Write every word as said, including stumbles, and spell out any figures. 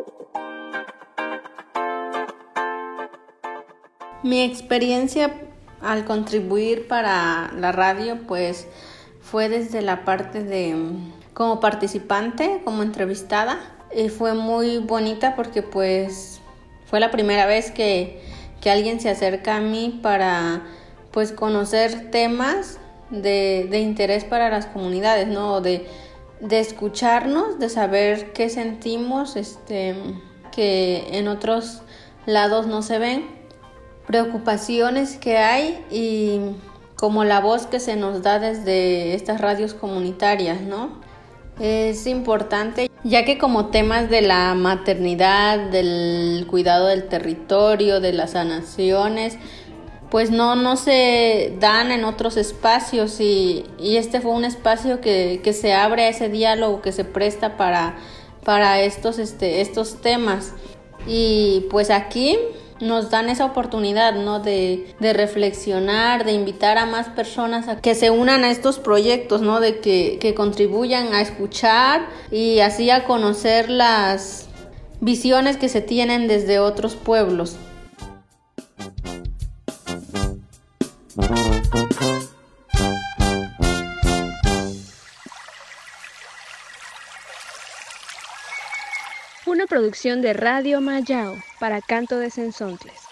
Mi experiencia al contribuir para la radio, pues fue desde la parte de como participante, como entrevistada, y fue muy bonita porque pues fue la primera vez que, que alguien se acerca a mí para pues conocer temas de, de interés para las comunidades, ¿no? De, de escucharnos, de saber qué sentimos, este, que en otros lados no se ven, preocupaciones que hay y como la voz que se nos da desde estas radios comunitarias, ¿no? Es importante, ya que como temas de la maternidad, del cuidado del territorio, de las sanaciones, pues no, no se dan en otros espacios y, y este fue un espacio que, que se abre a ese diálogo, que se presta para, para estos, este, estos temas. Y pues aquí nos dan esa oportunidad, ¿no? De, de reflexionar, de invitar a más personas a que se unan a estos proyectos, ¿no? De que, que contribuyan a escuchar y así a conocer las visiones que se tienen desde otros pueblos. Una producción de Radio Mayao para Canto de Sensontles.